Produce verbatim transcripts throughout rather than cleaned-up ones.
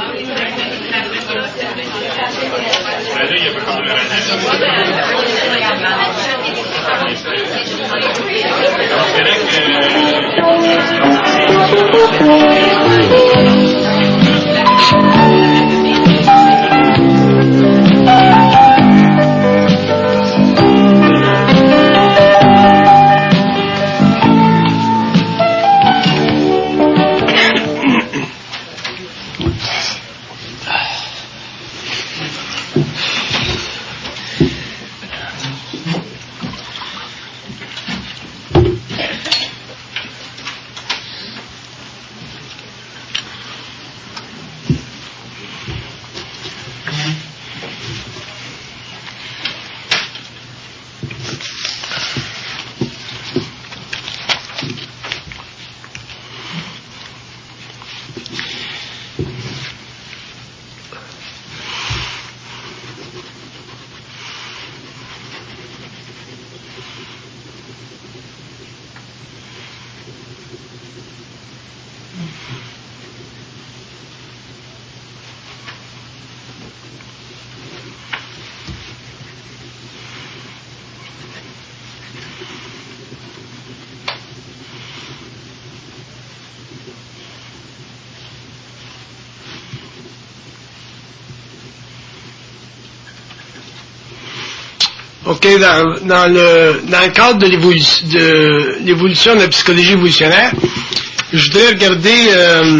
OK, dans, dans, le, dans le cadre de l'évolution de, l'évolution de la psychologie évolutionnaire, je voudrais regarder... Euh,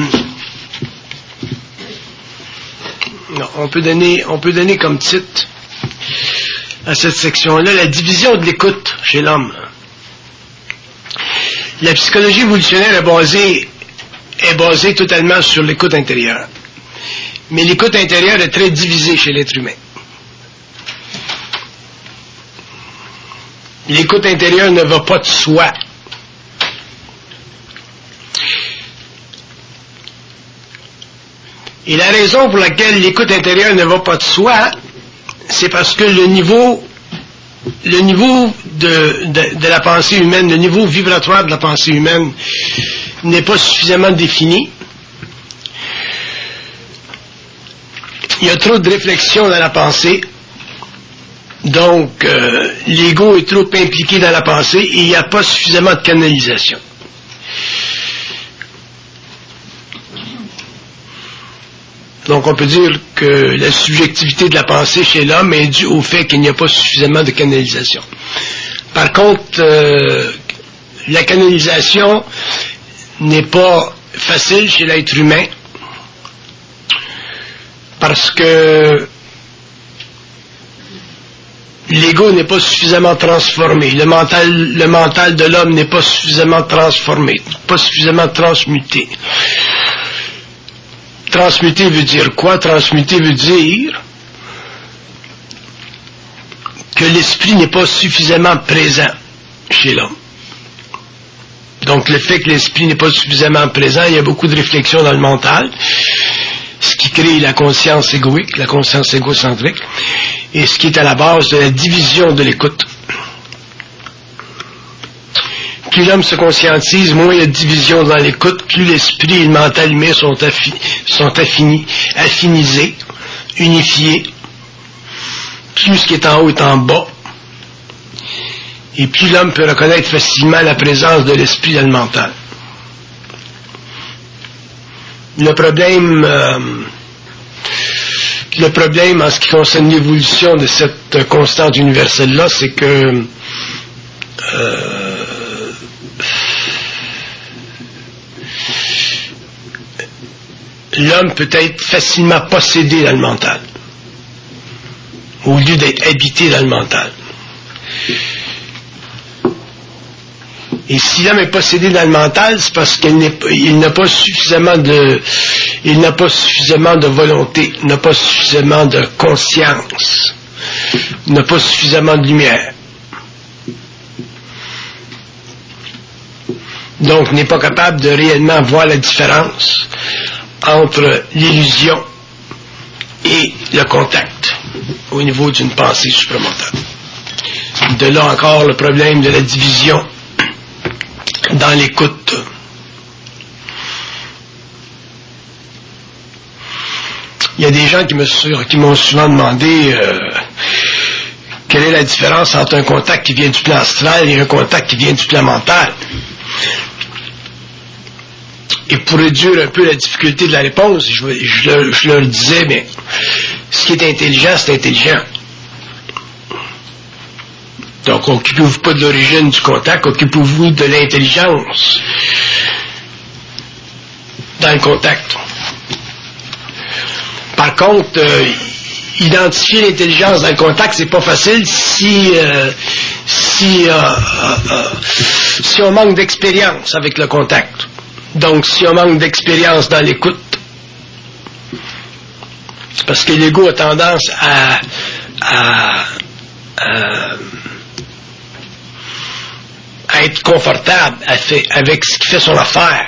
non, on peut donner, on peut donner comme titre à cette section-là la division de l'écoute chez l'homme. La psychologie évolutionnaire est basée, est basée totalement sur l'écoute intérieure. Mais l'écoute intérieure est très divisée chez l'être humain. L'écoute intérieure ne va pas de soi. Et la raison pour laquelle l'écoute intérieure ne va pas de soi, c'est parce que le niveau, le niveau de, de, de la pensée humaine, le niveau vibratoire de la pensée humaine n'est pas suffisamment défini. Il y a trop de réflexion dans la pensée. Donc, euh, l'ego est trop impliqué dans la pensée et il n'y a pas suffisamment de canalisation. Donc, on peut dire que la subjectivité de la pensée chez l'homme est due au fait qu'il n'y a pas suffisamment de canalisation. Par contre, euh, la canalisation n'est pas facile chez l'être humain parce que l'ego n'est pas suffisamment transformé. Le mental, le mental de l'homme n'est pas suffisamment transformé, pas suffisamment transmuté. Transmuté veut dire quoi? Transmuté veut dire que l'esprit n'est pas suffisamment présent chez l'homme. Donc le fait que l'esprit n'est pas suffisamment présent, il y a beaucoup de réflexions dans le mental, ce qui crée la conscience égoïque, la conscience égocentrique, et ce qui est à la base de la division de l'écoute. Plus l'homme se conscientise, moins il y a de division dans l'écoute, plus l'esprit et le mental humain sont, affi- sont affini- affinisés, unifiés, plus ce qui est en haut est en bas, et plus l'homme peut reconnaître facilement la présence de l'esprit dans le mental. Le problème, euh, le problème en ce qui concerne l'évolution de cette constante universelle-là, c'est que euh, l'homme peut être facilement possédé dans le mental, au lieu d'être habité dans le mental. Et si l'homme est possédé dans le mental, c'est parce qu'il n'est, il n'a pas suffisamment de, il n'a pas suffisamment de volonté, il n'a pas suffisamment de conscience, il n'a pas suffisamment de lumière. Donc, n'est pas capable de réellement voir la différence entre l'illusion et le contact au niveau d'une pensée supramentale. De là encore le problème de la division dans l'écoute. Il y a des gens qui, me, qui m'ont souvent demandé euh, quelle est la différence entre un contact qui vient du plan astral et un contact qui vient du plan mental. Et pour réduire un peu la difficulté de la réponse, je, je, je leur disais, mais ce qui est intelligent, c'est intelligent. Donc, occupez-vous pas de l'origine du contact, occupez-vous de l'intelligence dans le contact. Par contre, euh, identifier l'intelligence dans le contact, c'est pas facile si euh, si, euh, euh, euh, si on manque d'expérience avec le contact. Donc, si on manque d'expérience dans l'écoute. Parce que l'ego a tendance à, à, à, à être confortable avec ce qui fait son affaire.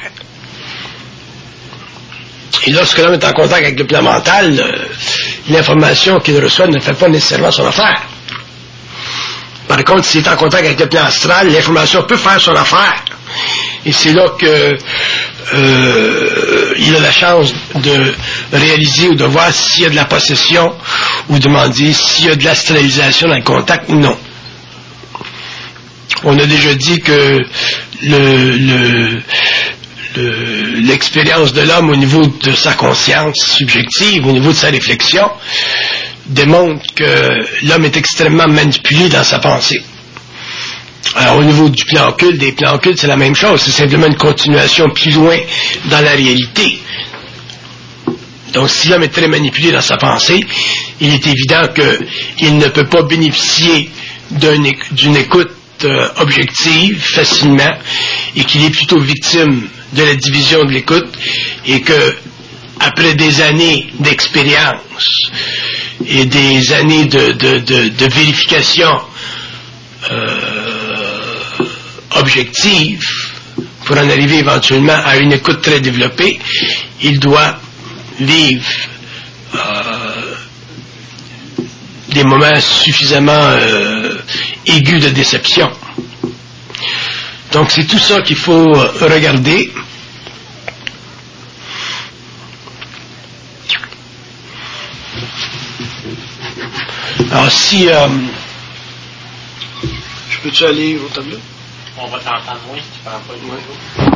Et lorsque l'homme est en contact avec le plan mental, l'information qu'il reçoit ne fait pas nécessairement son affaire. Par contre, s'il est en contact avec le plan astral, l'information peut faire son affaire. Et c'est là que euh, il a la chance de réaliser ou de voir s'il y a de la possession ou demander s'il y a de l'astralisation dans le contact ou non. On a déjà dit que le, le, le, l'expérience de l'homme au niveau de sa conscience subjective, au niveau de sa réflexion, démontre que l'homme est extrêmement manipulé dans sa pensée. Alors, au niveau du plan occulte, des plans occultes, c'est la même chose. C'est simplement une continuation plus loin dans la réalité. Donc, si l'homme est très manipulé dans sa pensée, il est évident qu'il ne peut pas bénéficier d'un, d'une écoute euh, objective facilement et qu'il est plutôt victime de la division de l'écoute et que, après des années d'expérience et des années de, de, de, de vérification euh, objective, pour en arriver éventuellement à une écoute très développée, il doit vivre euh, des moments suffisamment euh, aigus de déception. Donc c'est tout ça qu'il faut regarder. Alors si euh, je peux-tu aller au tableau? On va t'entendre moins si tu prends pas le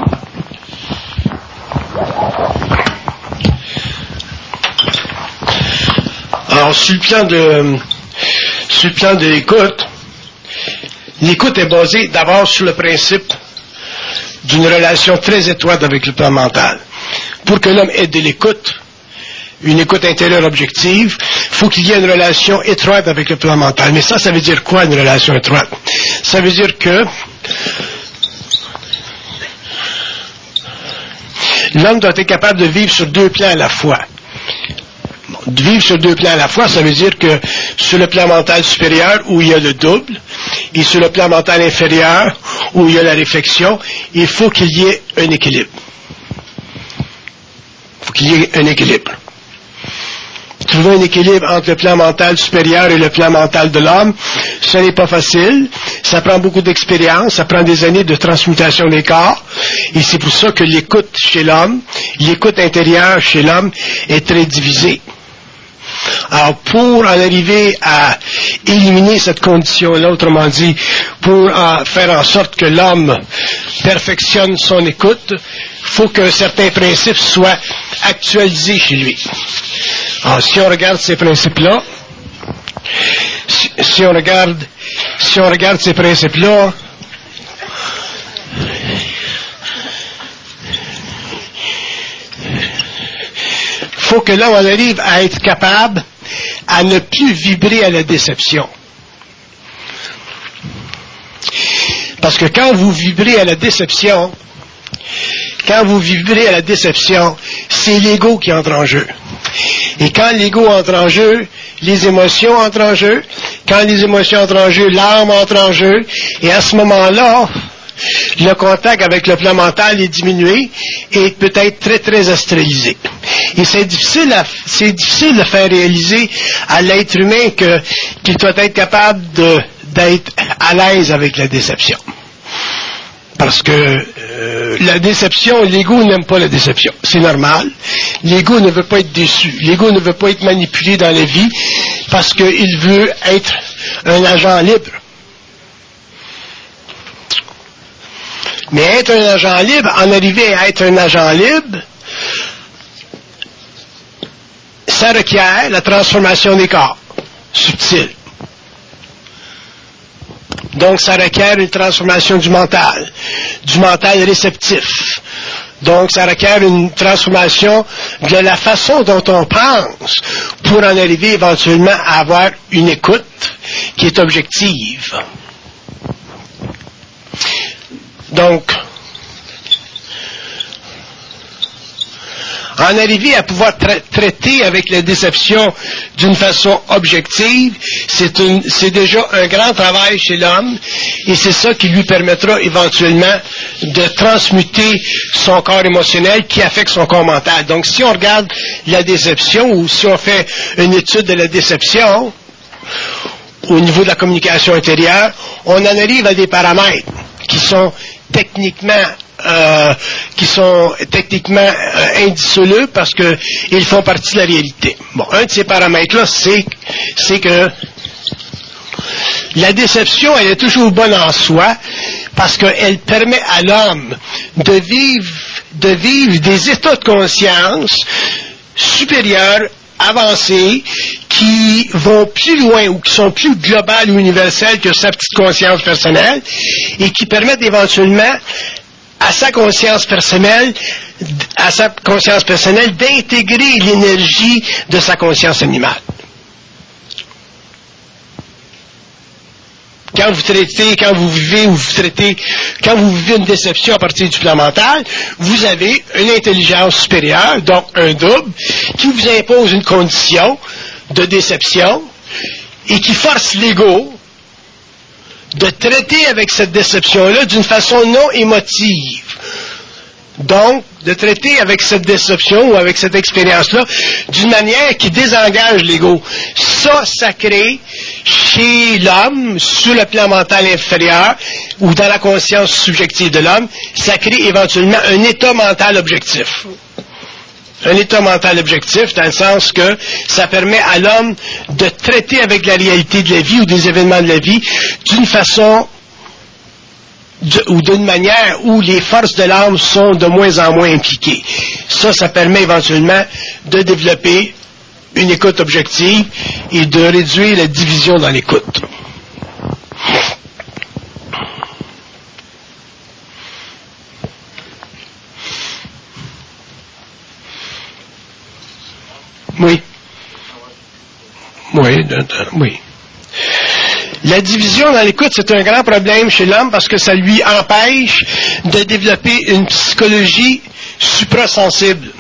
micro. Alors, sur le plan de, sur le plan de l'écoute, l'écoute est basée d'abord sur le principe d'une relation très étroite avec le plan mental. Pour que l'homme ait de l'écoute, une écoute intérieure objective, il faut qu'il y ait une relation étroite avec le plan mental. Mais ça, ça veut dire quoi, une relation étroite? Ça veut dire que l'homme doit être capable de vivre sur deux plans à la fois. De vivre sur deux plans à la fois, ça veut dire que sur le plan mental supérieur, où il y a le double, et sur le plan mental inférieur, où il y a la réflexion, il faut qu'il y ait un équilibre. Il faut qu'il y ait un équilibre. Trouver un équilibre entre le plan mental supérieur et le plan mental de l'homme, ce n'est pas facile. Ça prend beaucoup d'expérience, ça prend des années de transmutation des corps. Et c'est pour ça que l'écoute chez l'homme, l'écoute intérieure chez l'homme est très divisée. Alors, pour en arriver à éliminer cette condition-là, autrement dit, pour en faire en sorte que l'homme perfectionne son écoute, il faut qu'un certain principe soit actualisé chez lui. Alors, si on regarde ces principes-là, si, si on regarde, si on regarde ces principes-là, il faut que là, on arrive à être capable à ne plus vibrer à la déception. Parce que quand vous vibrez à la déception, quand vous vibrez à la déception, c'est l'ego qui entre en jeu. Et quand l'ego entre en jeu, les émotions entrent en jeu. Quand les émotions entrent en jeu, l'âme entre en jeu. Et à ce moment-là, le contact avec le plan mental est diminué et peut être très, très astralisé. Et c'est difficile, à, c'est difficile de faire réaliser à l'être humain que, qu'il doit être capable de, d'être à l'aise avec la déception. Parce que euh, la déception, l'ego n'aime pas la déception. C'est normal. L'ego ne veut pas être déçu. L'ego ne veut pas être manipulé dans la vie parce qu'il veut être un agent libre. Mais être un agent libre, en arriver à être un agent libre, ça requiert la transformation des corps subtils. Donc, ça requiert une transformation du mental, du mental réceptif. Donc, ça requiert une transformation de la façon dont on pense pour en arriver éventuellement à avoir une écoute qui est objective. Donc, en arriver à pouvoir tra- traiter avec la déception d'une façon objective, c'est, une, c'est déjà un grand travail chez l'homme et c'est ça qui lui permettra éventuellement de transmuter son corps émotionnel qui affecte son corps mental. Donc, si on regarde la déception ou si on fait une étude de la déception au niveau de la communication intérieure, on en arrive à des paramètres qui sont techniquement Euh, qui sont techniquement euh, indissolubles parce qu'ils font partie de la réalité. Bon, un de ces paramètres-là, c'est, c'est que la déception, elle est toujours bonne en soi parce qu'elle permet à l'homme de vivre, de vivre des états de conscience supérieurs, avancés, qui vont plus loin ou qui sont plus globales ou universelles que sa petite conscience personnelle et qui permettent éventuellement à sa conscience personnelle, à sa conscience personnelle d'intégrer l'énergie de sa conscience animale. Quand vous traitez, quand vous vivez ou vous traitez, quand vous vivez une déception à partir du plan mental, vous avez une intelligence supérieure, donc un double, qui vous impose une condition de déception et qui force l'ego de traiter avec cette déception-là d'une façon non émotive. Donc, de traiter avec cette déception ou avec cette expérience-là d'une manière qui désengage l'ego. Ça, ça crée chez l'homme, sur le plan mental inférieur ou dans la conscience subjective de l'homme, ça crée éventuellement un état mental objectif. Un état mental objectif, dans le sens que ça permet à l'homme de traiter avec la réalité de la vie ou des événements de la vie d'une façon de, ou d'une manière où les forces de l'âme sont de moins en moins impliquées. Ça, ça permet éventuellement de développer une écoute objective et de réduire la division dans l'écoute. Oui. Oui, oui. La division dans l'écoute, c'est un grand problème chez l'homme parce que ça lui empêche de développer une psychologie suprasensible.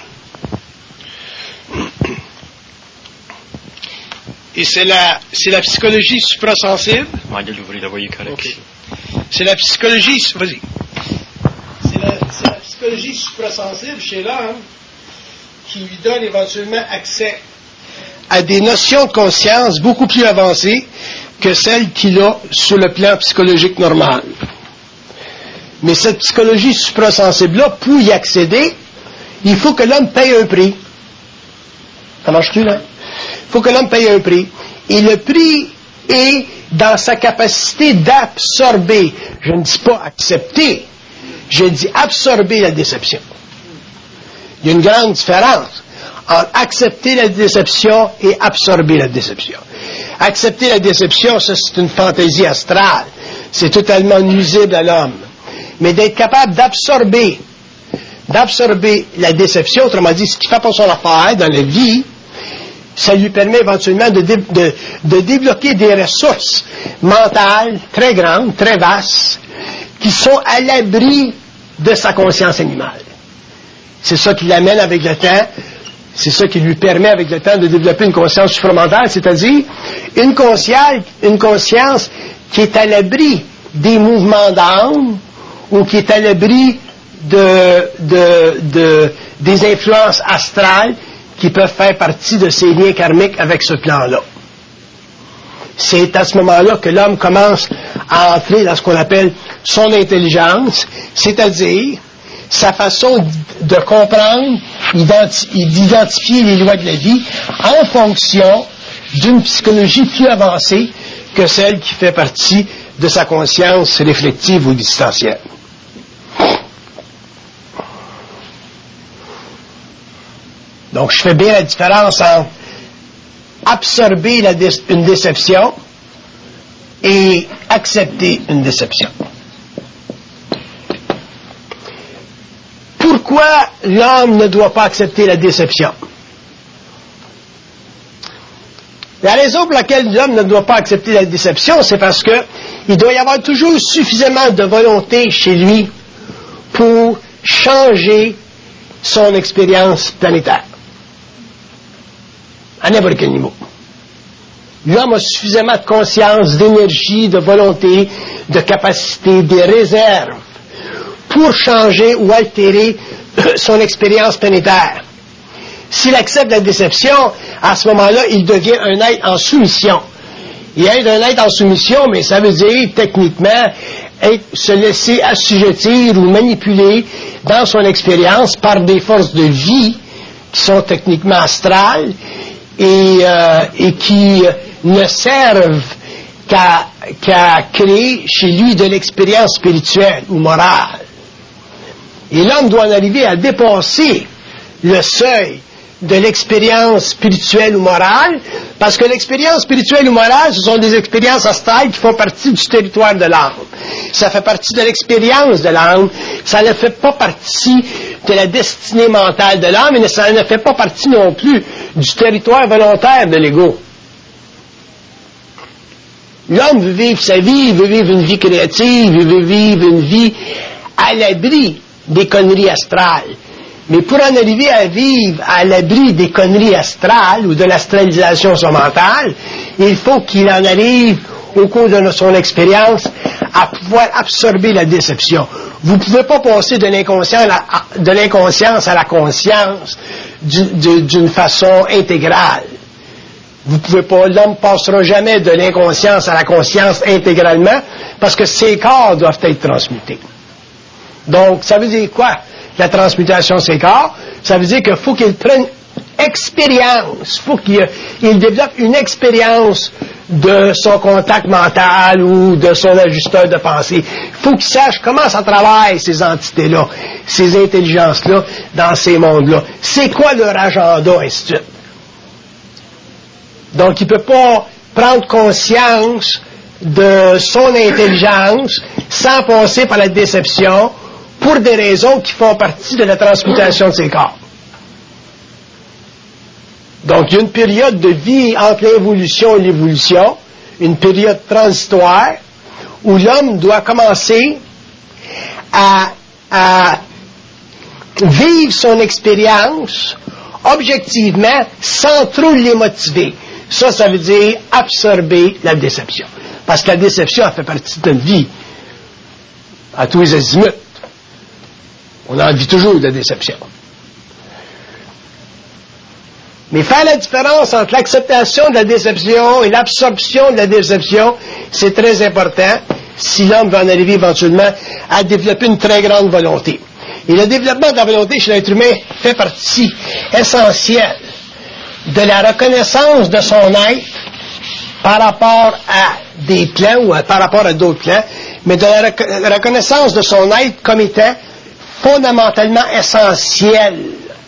Et c'est la, c'est la psychologie suprasensible. Okay. C'est la psychologie, vas-y. C'est la, c'est la psychologie suprasensible chez l'homme qui lui donne éventuellement accès à des notions de conscience beaucoup plus avancées que celles qu'il a sur le plan psychologique normal. Mais cette psychologie suprasensible-là, pour y accéder, il faut que l'homme paye un prix. Ça marche-tu, là? Il faut que l'homme paye un prix. Et le prix est dans sa capacité d'absorber. Je ne dis pas accepter, je dis absorber la déception. Il y a une grande différence entre accepter la déception et absorber la déception. Accepter la déception, ça c'est une fantaisie astrale. C'est totalement nuisible à l'homme. Mais d'être capable d'absorber, d'absorber la déception, autrement dit, ce qui fait pas son affaire dans la vie, ça lui permet éventuellement de, dé, de, de débloquer des ressources mentales très grandes, très vastes, qui sont à l'abri de sa conscience animale. C'est ça qui l'amène avec le temps, c'est ça qui lui permet avec le temps de développer une conscience supramentale, c'est-à-dire une conscience, une conscience qui est à l'abri des mouvements d'âme ou qui est à l'abri de, de, de, des influences astrales qui peuvent faire partie de ces liens karmiques avec ce plan-là. C'est à ce moment-là que l'homme commence à entrer dans ce qu'on appelle son intelligence, c'est-à-dire sa façon de comprendre, d'identifier les lois de la vie en fonction d'une psychologie plus avancée que celle qui fait partie de sa conscience réflexive ou existentielle. Donc, je fais bien la différence entre absorber la dé- une déception et accepter une déception. Pourquoi l'homme ne doit pas accepter la déception? La raison pour laquelle l'homme ne doit pas accepter la déception, c'est parce que il doit y avoir toujours suffisamment de volonté chez lui pour changer son expérience planétaire. À n'importe quel niveau. L'homme a suffisamment de conscience, d'énergie, de volonté, de capacité, des réserves pour changer ou altérer son expérience planétaire. S'il accepte la déception, à ce moment-là, il devient un être en soumission. Il est un être en soumission, mais ça veut dire, techniquement, être, se laisser assujettir ou manipuler dans son expérience par des forces de vie qui sont techniquement astrales et, euh, et qui ne servent qu'à, qu'à créer chez lui de l'expérience spirituelle ou morale. Et l'homme doit en arriver à dépasser le seuil de l'expérience spirituelle ou morale, parce que l'expérience spirituelle ou morale, ce sont des expériences astrales qui font partie du territoire de l'âme. Ça fait partie de l'expérience de l'âme, ça ne fait pas partie de la destinée mentale de l'âme, et ça ne fait pas partie non plus du territoire volontaire de l'ego. L'homme veut vivre sa vie, il veut vivre une vie créative, il veut vivre une vie à l'abri des conneries astrales. Mais pour en arriver à vivre à l'abri des conneries astrales ou de l'astralisation mentale, il faut qu'il en arrive au cours de son expérience à pouvoir absorber la déception. Vous ne pouvez pas passer de l'inconscient à la, de l'inconscience à la conscience du, de, d'une façon intégrale. Vous pouvez pas, l'homme ne passera jamais de l'inconscience à la conscience intégralement parce que ses corps doivent être transmutés. Donc, ça veut dire quoi? La transmutation de ses corps, ça veut dire qu'il faut qu'il prenne expérience, il faut qu'il il développe une expérience de son contact mental ou de son ajusteur de pensée. Il faut qu'il sache comment ça travaille, ces entités-là, ces intelligences-là, dans ces mondes-là. C'est quoi leur agenda, ainsi de suite. Donc, il ne peut pas prendre conscience de son intelligence sans passer par la déception pour des raisons qui font partie de la transmutation de ses corps. Donc, il y a une période de vie entre l'évolution et l'évolution, une période transitoire, où l'homme doit commencer à, à vivre son expérience objectivement sans trop les motiver. Ça, ça veut dire absorber la déception. Parce que la déception, elle fait partie de notre vie, à tous les azimuts. On en vit toujours de la déception. Mais faire la différence entre l'acceptation de la déception et l'absorption de la déception, c'est très important si l'homme veut en arriver éventuellement à développer une très grande volonté. Et le développement de la volonté chez l'être humain fait partie essentielle de la reconnaissance de son être par rapport à des plans ou à, par rapport à d'autres plans, mais de la, rec- la reconnaissance de son être comme étant fondamentalement essentiel.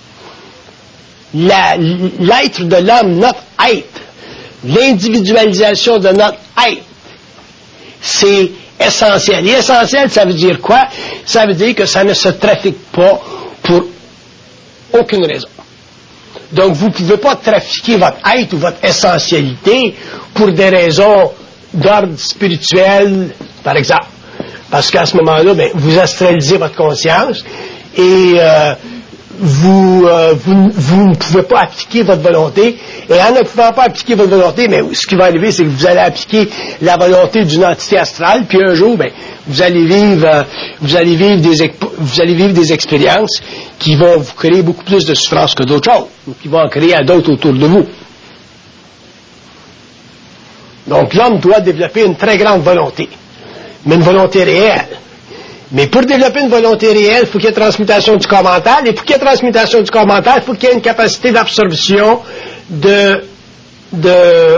La, l'être de l'homme, notre être, l'individualisation de notre être, c'est essentiel. Et essentiel, ça veut dire quoi? Ça veut dire que ça ne se trafique pas pour aucune raison. Donc, vous ne pouvez pas trafiquer votre être ou votre essentialité pour des raisons d'ordre spirituel, par exemple. Parce qu'à ce moment-là, ben, vous astralisez votre conscience et euh, vous, euh, vous, vous ne pouvez pas appliquer votre volonté. Et en ne pouvant pas appliquer votre volonté, mais ce qui va arriver, c'est que vous allez appliquer la volonté d'une entité astrale, puis un jour, ben, vous allez vivre, euh, vous allez vivre des, vous allez vivre des expériences qui vont vous créer beaucoup plus de souffrance que d'autres choses, ou qui vont en créer à d'autres autour de vous. Donc, l'homme doit développer une très grande volonté, mais une volonté réelle. Mais pour développer une volonté réelle, il faut qu'il y ait transmutation du corps mental, et pour qu'il y ait transmutation du corps mental, il faut qu'il y ait une capacité d'absorption de, de,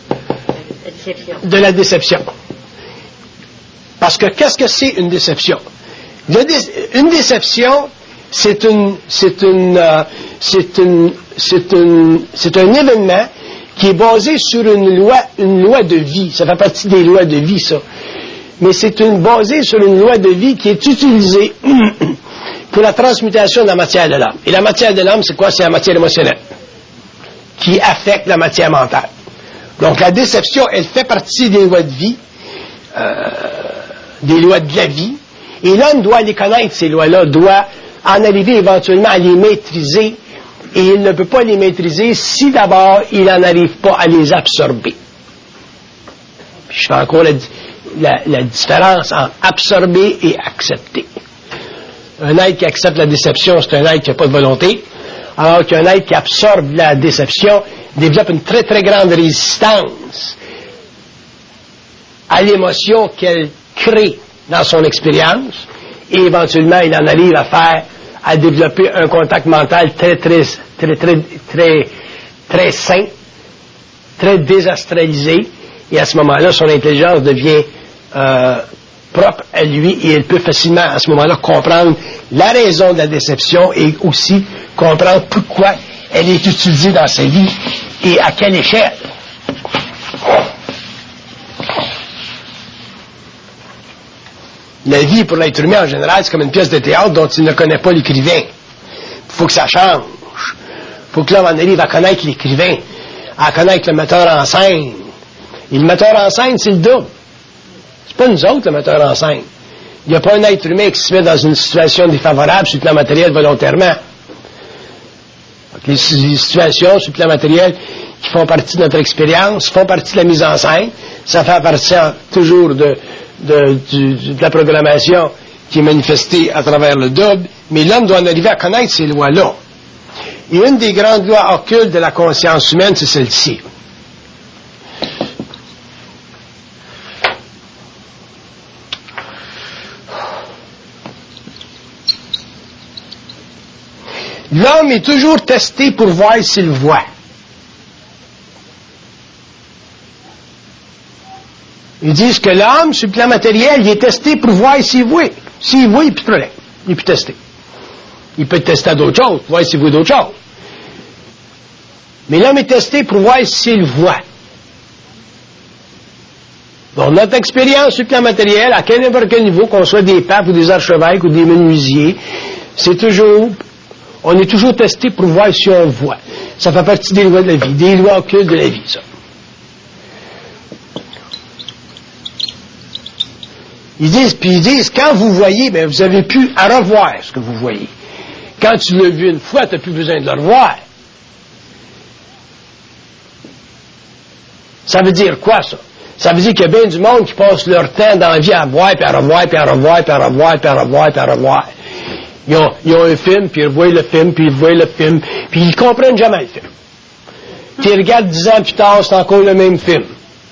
de la déception. Parce que qu'est-ce que c'est une déception? Une déception, c'est une, c'est une, euh, c'est une, c'est une, c'est un événement qui est basé sur une loi, une loi de vie. Ça fait partie des lois de vie, ça. Mais c'est une, basé sur une loi de vie qui est utilisée pour la transmutation de la matière de l'âme. Et la matière de l'âme, c'est quoi? C'est la matière émotionnelle qui affecte la matière mentale. Donc la déception, elle fait partie des lois de vie, euh, des lois de la vie, et l'homme doit les connaître, ces lois-là, doit en arriver éventuellement à les maîtriser, et il ne peut pas les maîtriser si d'abord il n'en arrive pas à les absorber. Puis je fais encore la, la, la différence entre absorber et accepter. Un être qui accepte la déception, c'est un être qui n'a pas de volonté, alors qu'un être qui absorbe la déception développe une très très grande résistance à l'émotion qu'elle crée dans son expérience, et éventuellement il en arrive à faire, à développer un contact mental très très très très très très sain, très désastralisé, et à ce moment-là son intelligence devient euh, propre à lui, et il peut facilement à ce moment-là comprendre la raison de la déception et aussi comprendre pourquoi elle est utilisée dans sa vie et à quelle échelle. La vie, pour l'être humain en général, c'est comme une pièce de théâtre dont il ne connaît pas l'écrivain. Il faut que ça change. Il faut que l'homme en arrive à connaître l'écrivain, à connaître le metteur en scène. Et le metteur en scène, c'est le double. C'est pas nous autres, le metteur en scène. Il n'y a pas un être humain qui se met dans une situation défavorable sur le plan matériel volontairement. Donc, les, les situations sur le plan matériel qui font partie de notre expérience, font partie de la mise en scène. Ça fait partie toujours de, de, du, de la programmation qui est manifestée à travers le double, mais l'homme doit en arriver à connaître ces lois-là. Et une des grandes lois occultes de la conscience humaine, c'est celle-ci. L'homme est toujours testé pour voir s'il voit. Ils disent que l'homme, sur le plan matériel, il est testé pour voir s'il voit. S'il voit, il n'est plus problème. Il n'est plus testé. Il peut être testé à d'autres choses, pour voir s'il voit d'autres choses. Mais l'homme est testé pour voir s'il voit. Donc, notre expérience sur le plan matériel, à quel n'importe quel niveau, qu'on soit des papes ou des archevêques ou des menuisiers, c'est toujours... On est toujours testé pour voir si on voit. Ça fait partie des lois de la vie, des lois occultes de la vie, ça. Ils disent, puis ils disent, quand vous voyez, ben vous avez pu à revoir ce que vous voyez. Quand tu l'as vu une fois, tu n'as plus besoin de le revoir. Ça veut dire quoi, ça? Ça veut dire qu'il y a bien du monde qui passe leur temps dans la vie à voir, puis à revoir, puis à revoir, puis à revoir, puis à revoir, puis à revoir. Ils ont, ils ont un film, puis ils revoient le film, puis ils revoient le film, puis ils comprennent jamais le film. Puis ils regardent dix ans plus tard, c'est encore le même film.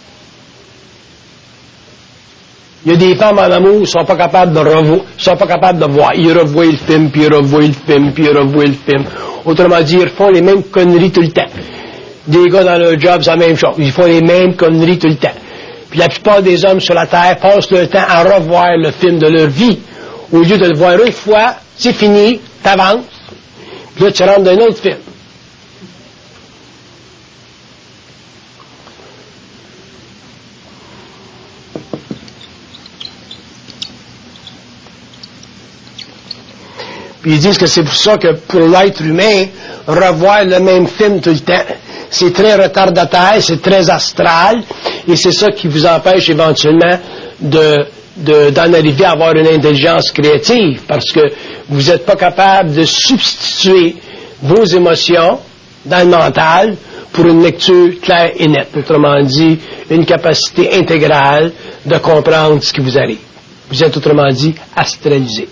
Il y a des femmes en amour qui sont pas capables de revoir, sont pas capables de voir. Ils revoient le film, puis ils revoient le film, puis ils revoient le film. Autrement dit, ils font les mêmes conneries tout le temps. Des gars dans leur job, c'est la même chose. Ils font les mêmes conneries tout le temps. Puis la plupart des hommes sur la Terre passent leur temps à revoir le film de leur vie. Au lieu de le voir une fois, c'est fini, t'avances, puis là tu rentres dans un autre film. Puis ils disent que c'est pour ça que pour l'être humain, revoir le même film tout le temps, c'est très retardataire, c'est très astral, et c'est ça qui vous empêche éventuellement de, de, d'en arriver à avoir une intelligence créative, parce que vous n'êtes pas capable de substituer vos émotions dans le mental pour une lecture claire et nette. Autrement dit, une capacité intégrale de comprendre ce qui vous arrive. Vous êtes, autrement dit, astralisé.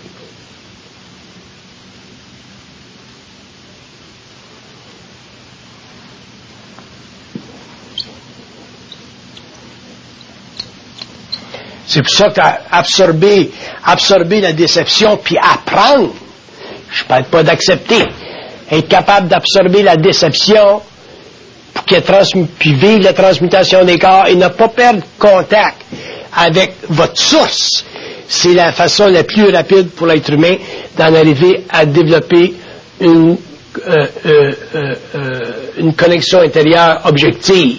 C'est pour ça qu'absorber absorber la déception puis apprendre, je ne parle pas d'accepter, être capable d'absorber la déception pour qu'elle transm- puis vivre la transmutation des corps et ne pas perdre contact avec votre source. C'est la façon la plus rapide pour l'être humain d'en arriver à développer une, euh, euh, euh, euh, une connexion intérieure objective.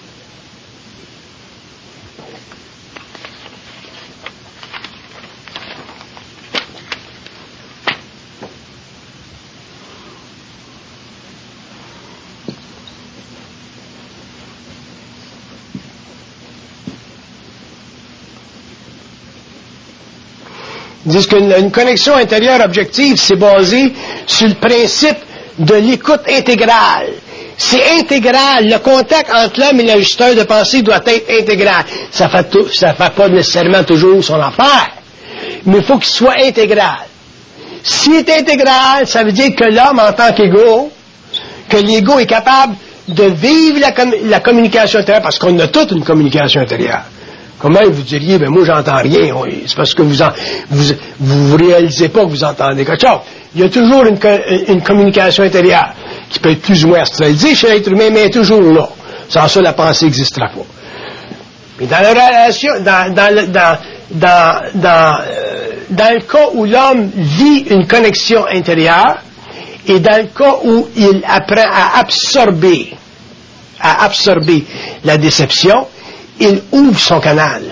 Ils disent qu'une une connexion intérieure objective, c'est basé sur le principe de l'écoute intégrale. C'est intégral. Le contact entre l'homme et l'ajusteur de pensée doit être intégral. Ça fait tout, ça fait pas nécessairement toujours son affaire, mais il faut qu'il soit intégral. S'il est intégral, ça veut dire que l'homme, en tant qu'ego, que l'ego est capable de vivre la, com- la communication intérieure, parce qu'on a toute une communication intérieure. Comment vous diriez, ben moi j'entends rien, oui. C'est parce que vous, en, vous vous réalisez pas que vous entendez quelque chose. Il y a toujours une, une communication intérieure qui peut être plus ou moins astralisée chez l'être humain, mais elle est toujours là. Sans ça, la pensée n'existera pas. Mais dans la relation, dans, dans, le, dans, dans, dans, euh, dans le cas où l'homme vit une connexion intérieure, et dans le cas où il apprend à absorber, à absorber la déception, il ouvre son canal.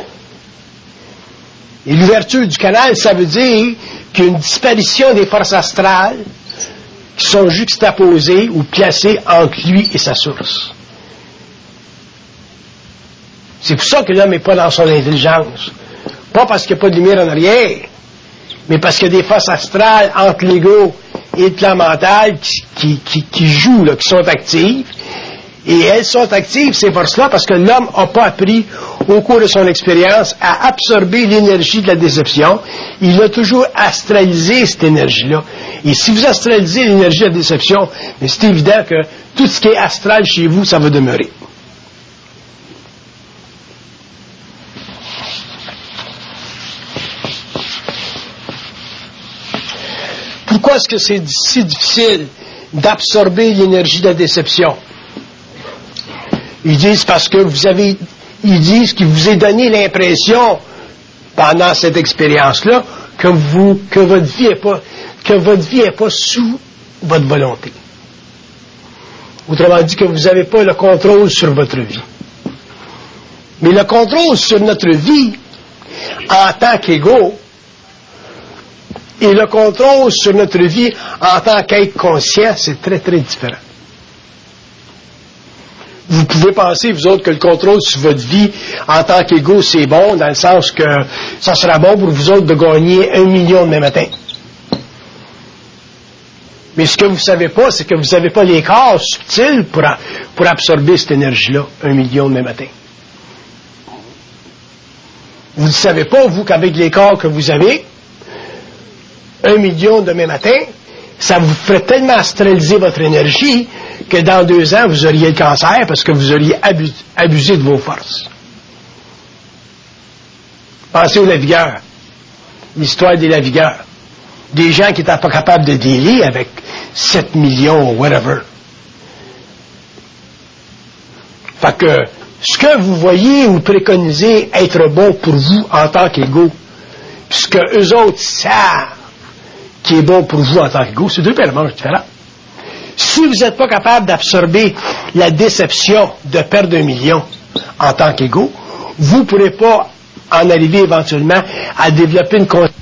Et l'ouverture du canal, ça veut dire qu'il y a une disparition des forces astrales qui sont juxtaposées ou placées entre lui et sa source. C'est pour ça que l'homme n'est pas dans son intelligence. Pas parce qu'il n'y a pas de lumière en arrière, mais parce qu'il y a des forces astrales entre l'ego et le plan mental qui, qui, qui, qui jouent, là, qui sont actives. Et elles sont actives, ces forces-là, parce que l'homme n'a pas appris, au cours de son expérience, à absorber l'énergie de la déception. Il a toujours astralisé cette énergie-là. Et si vous astralisez l'énergie de la déception, mais c'est évident que tout ce qui est astral chez vous, ça va demeurer. Pourquoi est-ce que c'est si difficile d'absorber l'énergie de la déception? Ils disent parce que vous avez, ils disent qu'il vous est donné l'impression, pendant cette expérience-là, que vous, que votre vie est pas, que votre vie est pas sous votre volonté. Autrement dit, que vous n'avez pas le contrôle sur votre vie. Mais le contrôle sur notre vie, en tant qu'ego, et le contrôle sur notre vie en tant qu'être conscient, c'est très, très différent. Vous pouvez penser, vous autres, que le contrôle sur votre vie en tant qu'ego, c'est bon, dans le sens que ça sera bon pour vous autres de gagner un million demain matin. Mais ce que vous ne savez pas, c'est que vous n'avez pas les corps subtils pour, a, pour absorber cette énergie-là, un million demain matin. Vous ne savez pas, vous, qu'avec les corps que vous avez, un million demain matin, ça vous ferait tellement astraliser votre énergie que dans deux ans, vous auriez le cancer parce que vous auriez abusé, abusé de vos forces. Pensez aux lavigueurs. L'histoire des lavigueurs. Des gens qui n'étaient pas capables de dealer avec sept millions ou whatever. Fait que ce que vous voyez ou préconisez être bon pour vous en tant qu'ego, puisque eux autres savent qui est bon pour vous en tant qu'ego, c'est deux paiements différents. Si vous n'êtes pas capable d'absorber la déception de perdre un million en tant qu'ego, vous ne pourrez pas en arriver éventuellement à développer une conscience